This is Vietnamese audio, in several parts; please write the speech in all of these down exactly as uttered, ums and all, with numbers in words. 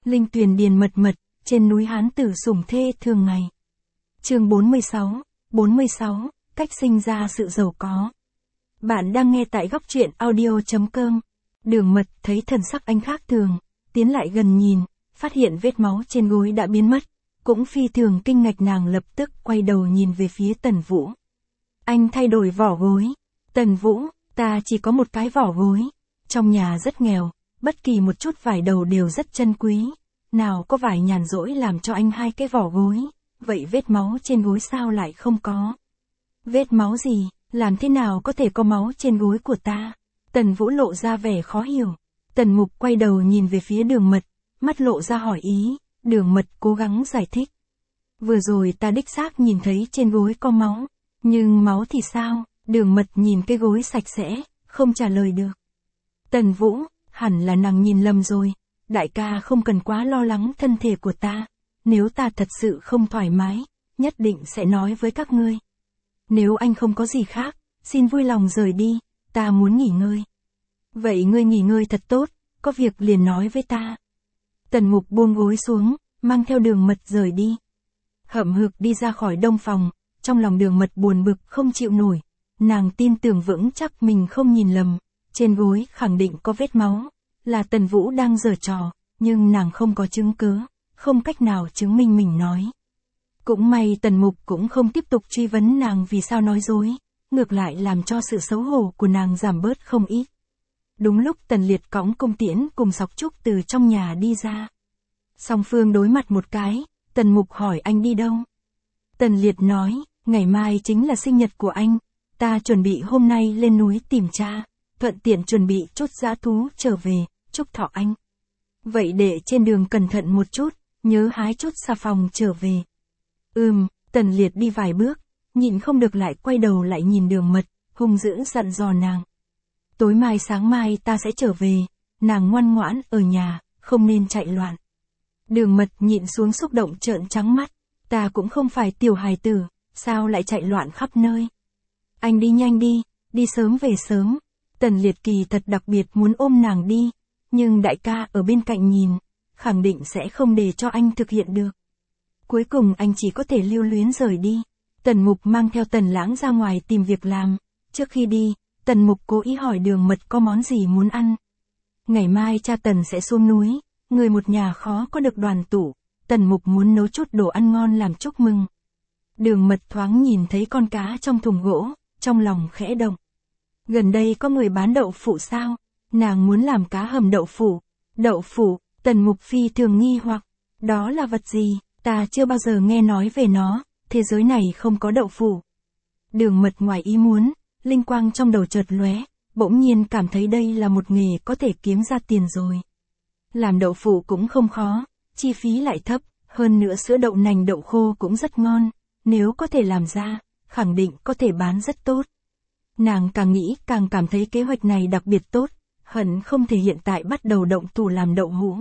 linh tuyền điền mật mật, trên núi Hán tử sủng thê thường ngày. Chương bốn mươi sáu, bốn mươi sáu, cách sinh ra sự giàu có. Bạn đang nghe tại góc truyện audio chấm com. Đường Mật thấy thần sắc anh khác thường, tiến lại gần nhìn, phát hiện vết máu trên gối đã biến mất, cũng phi thường kinh ngạc. Nàng lập tức quay đầu nhìn về phía Tần Vũ. Anh thay đổi vỏ gối. Tần Vũ, ta chỉ có một cái vỏ gối. Trong nhà rất nghèo, bất kỳ một chút vải đầu đều rất chân quý. Nào có vải nhàn rỗi làm cho anh hai cái vỏ gối, vậy vết máu trên gối sao lại không có? Vết máu gì, làm thế nào có thể có máu trên gối của ta? Tần Vũ lộ ra vẻ khó hiểu. Tần Mục quay đầu nhìn về phía Đường Mật, mắt lộ ra hỏi ý. Đường Mật cố gắng giải thích. Vừa rồi ta đích xác nhìn thấy trên gối có máu, nhưng máu thì sao? Đường Mật nhìn cái gối sạch sẽ, không trả lời được. Tần Vũ, hẳn là nàng nhìn lầm rồi. Đại ca không cần quá lo lắng thân thể của ta. Nếu ta thật sự không thoải mái, nhất định sẽ nói với các ngươi. Nếu anh không có gì khác, xin vui lòng rời đi, ta muốn nghỉ ngơi. Vậy ngươi nghỉ ngơi thật tốt, có việc liền nói với ta. Tần Mục buông gối xuống, mang theo Đường Mật rời đi. Hậm hực đi ra khỏi đông phòng, trong lòng Đường Mật buồn bực không chịu nổi. Nàng tin tưởng vững chắc mình không nhìn lầm, trên gối khẳng định có vết máu, là Tần Vũ đang giở trò, nhưng nàng không có chứng cứ, không cách nào chứng minh mình nói. Cũng may Tần Mục cũng không tiếp tục truy vấn nàng vì sao nói dối, ngược lại làm cho sự xấu hổ của nàng giảm bớt không ít. Đúng lúc Tần Liệt cõng Cung Tiễn cùng Sọc Trúc từ trong nhà đi ra. Song phương đối mặt một cái, Tần Mục hỏi anh đi đâu? Tần Liệt nói, ngày mai chính là sinh nhật của anh, ta chuẩn bị hôm nay lên núi tìm cha, thuận tiện chuẩn bị chút dã thú trở về, chúc thọ anh. Vậy để trên đường cẩn thận một chút, nhớ hái chút xà phòng trở về. Ừm, Tần Liệt đi vài bước, nhịn không được lại quay đầu lại nhìn Đường Mật, hung dữ dặn dò nàng. Tối mai sáng mai ta sẽ trở về, nàng ngoan ngoãn ở nhà, không nên chạy loạn. Đường Mật nhịn xuống xúc động trợn trắng mắt, ta cũng không phải tiểu hài tử, sao lại chạy loạn khắp nơi. Anh đi nhanh đi, đi sớm về sớm. Tần Liệt kỳ thật đặc biệt muốn ôm nàng đi, nhưng đại ca ở bên cạnh nhìn, khẳng định sẽ không để cho anh thực hiện được. Cuối cùng anh chỉ có thể lưu luyến rời đi. Tần Mục mang theo Tần Lãng ra ngoài tìm việc làm. Trước khi đi, Tần Mục cố ý hỏi Đường Mật có món gì muốn ăn. Ngày mai cha Tần sẽ xuống núi, người một nhà khó có được đoàn tụ. Tần Mục muốn nấu chút đồ ăn ngon làm chúc mừng. Đường Mật thoáng nhìn thấy con cá trong thùng gỗ, trong lòng khẽ động. Gần đây có người bán đậu phụ sao? Nàng muốn làm cá hầm đậu phụ. Đậu phụ, Tần Mục phi thường nghi hoặc. Đó là vật gì? Ta chưa bao giờ nghe nói về nó, thế giới này không có đậu phụ. Đường Mật ngoài ý muốn, linh quang trong đầu chợt lóe, bỗng nhiên cảm thấy đây là một nghề có thể kiếm ra tiền rồi. Làm đậu phụ cũng không khó, chi phí lại thấp, hơn nữa sữa đậu nành đậu khô cũng rất ngon, nếu có thể làm ra, khẳng định có thể bán rất tốt. Nàng càng nghĩ càng cảm thấy kế hoạch này đặc biệt tốt, hận không thể hiện tại bắt đầu động thủ làm đậu hũ.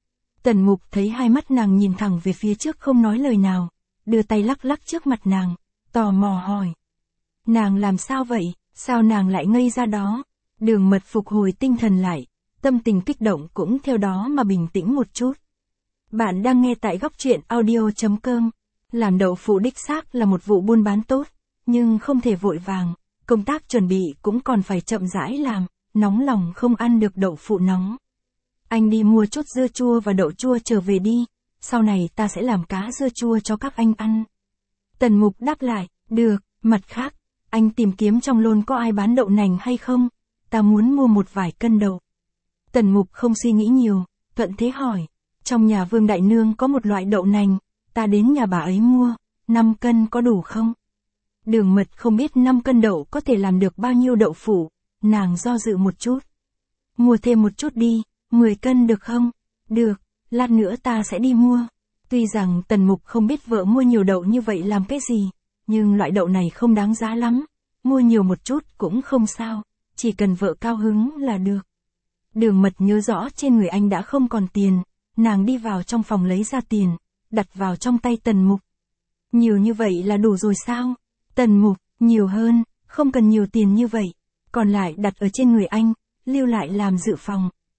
Tần Mục thấy hai mắt nàng nhìn thẳng về phía trước không nói lời nào, đưa tay lắc lắc trước mặt nàng, tò mò hỏi. Nàng làm sao vậy, sao nàng lại ngây ra đó? Đường Mật phục hồi tinh thần lại, tâm tình kích động cũng theo đó mà bình tĩnh một chút. Bạn đang nghe tại góc truyện audio chấm com. Làm đậu phụ đích xác là một vụ buôn bán tốt, nhưng không thể vội vàng, công tác chuẩn bị cũng còn phải chậm rãi làm, nóng lòng không ăn được đậu phụ nóng. Anh đi mua chút dưa chua và đậu chua trở về đi, sau này ta sẽ làm cá dưa chua cho các anh ăn. Tần Mục đáp lại, được, mặt khác, anh tìm kiếm trong Lôn có ai bán đậu nành hay không, ta muốn mua một vài cân đậu. Tần Mục không suy nghĩ nhiều, thuận thế hỏi, trong nhà Vương Đại Nương có một loại đậu nành, ta đến nhà bà ấy mua, năm cân có đủ không? Đường Mật không biết năm cân đậu có thể làm được bao nhiêu đậu phụ, nàng do dự một chút. Mua thêm một chút đi, mười cân được không? Được, lát nữa ta sẽ đi mua. Tuy rằng Tần Mục không biết vợ mua nhiều đậu như vậy làm cái gì, nhưng loại đậu này không đáng giá lắm, mua nhiều một chút cũng không sao, chỉ cần vợ cao hứng là được. Đường Mật nhớ rõ trên người anh đã không còn tiền, nàng đi vào trong phòng lấy ra tiền, đặt vào trong tay Tần Mục. Nhiều như vậy là đủ rồi sao? Tần Mục, nhiều hơn, không cần nhiều tiền như vậy, còn lại đặt ở trên người anh, lưu lại làm dự phòng.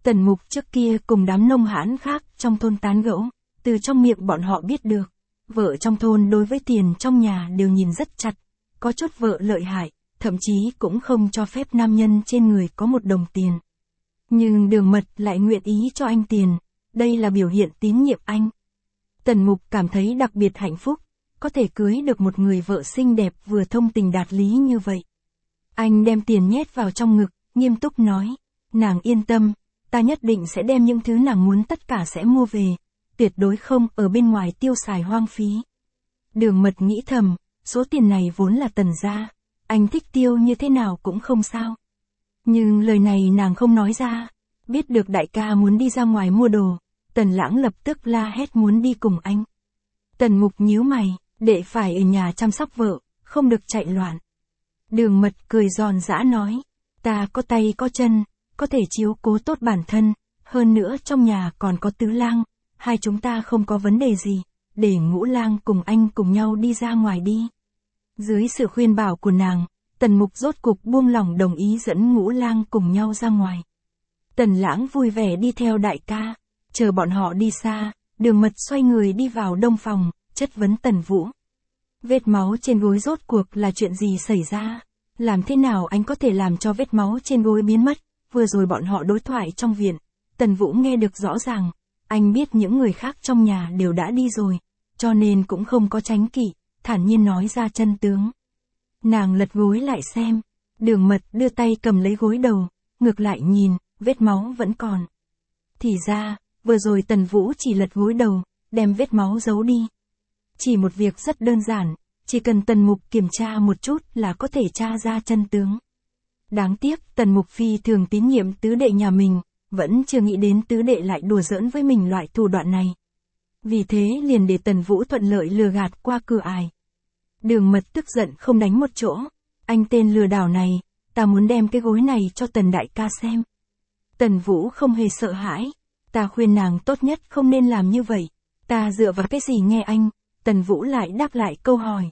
Tần Mục trước kia cùng đám nông hãn khác trong thôn tán gẫu, từ trong miệng bọn họ biết được, vợ trong thôn đối với tiền trong nhà đều nhìn rất chặt, có chút vợ lợi hại, thậm chí cũng không cho phép nam nhân trên người có một đồng tiền. Nhưng Đường Mật lại nguyện ý cho anh tiền, đây là biểu hiện tín nhiệm anh. Tần Mục cảm thấy đặc biệt hạnh phúc, có thể cưới được một người vợ xinh đẹp vừa thông tình đạt lý như vậy. Anh đem tiền nhét vào trong ngực, nghiêm túc nói, nàng yên tâm, ta nhất định sẽ đem những thứ nàng muốn tất cả sẽ mua về, tuyệt đối không ở bên ngoài tiêu xài hoang phí. Đường Mật nghĩ thầm, số tiền này vốn là Tần gia, anh thích tiêu như thế nào cũng không sao. Nhưng lời này nàng không nói ra, biết được đại ca muốn đi ra ngoài mua đồ, Tần Lãng lập tức la hét muốn đi cùng anh. Tần Mục nhíu mày, đệ phải ở nhà chăm sóc vợ, không được chạy loạn. Đường Mật cười giòn giã nói, ta có tay có chân, có thể chiếu cố tốt bản thân, hơn nữa trong nhà còn có Tứ Lang, hai chúng ta không có vấn đề gì, để Ngũ Lang cùng anh cùng nhau đi ra ngoài đi. Dưới sự khuyên bảo của nàng, Tần Mục rốt cục buông lỏng đồng ý dẫn Ngũ Lang cùng nhau ra ngoài. Tần Lãng vui vẻ đi theo đại ca, chờ bọn họ đi xa, Đường Mật xoay người đi vào đông phòng, chất vấn Tần Vũ. Vết máu trên gối rốt cuộc là chuyện gì xảy ra? Làm thế nào anh có thể làm cho vết máu trên gối biến mất? Vừa rồi bọn họ đối thoại trong viện, Tần Vũ nghe được rõ ràng, anh biết những người khác trong nhà đều đã đi rồi, cho nên cũng không có tránh kỵ, thản nhiên nói ra chân tướng. Nàng lật gối lại xem, Đường Mật đưa tay cầm lấy gối đầu, ngược lại nhìn, vết máu vẫn còn. Thì ra, vừa rồi Tần Vũ chỉ lật gối đầu, đem vết máu giấu đi. Chỉ một việc rất đơn giản, chỉ cần Tần Mục kiểm tra một chút là có thể tra ra chân tướng. Đáng tiếc Tần Mục phi thường tín nhiệm tứ đệ nhà mình, vẫn chưa nghĩ đến tứ đệ lại đùa giỡn với mình loại thủ đoạn này. Vì thế liền để Tần Vũ thuận lợi lừa gạt qua cửa ải. Đường Mật tức giận không đánh một chỗ, anh tên lừa đảo này, ta muốn đem cái gối này cho Tần đại ca xem. Tần Vũ không hề sợ hãi, ta khuyên nàng tốt nhất không nên làm như vậy, ta dựa vào cái gì nghe anh. Tần Vũ lại đáp lại câu hỏi.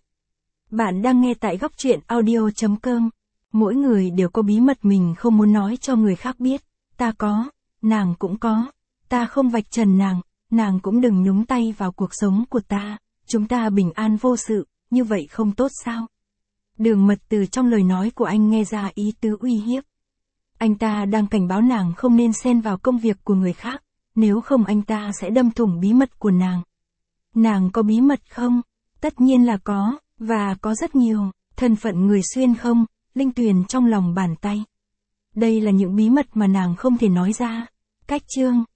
Bạn đang nghe tại góc truyện audio chấm com. Mỗi người đều có bí mật mình không muốn nói cho người khác biết. Ta có, nàng cũng có. Ta không vạch trần nàng, nàng cũng đừng nhúng tay vào cuộc sống của ta. Chúng ta bình an vô sự, như vậy không tốt sao? Đường Mật từ trong lời nói của anh nghe ra ý tứ uy hiếp. Anh ta đang cảnh báo nàng không nên xen vào công việc của người khác, nếu không anh ta sẽ đâm thủng bí mật của nàng. Nàng có bí mật không? Tất nhiên là có, và có rất nhiều, thân phận người xuyên không, linh tuyền trong lòng bàn tay. Đây là những bí mật mà nàng không thể nói ra. Cách chương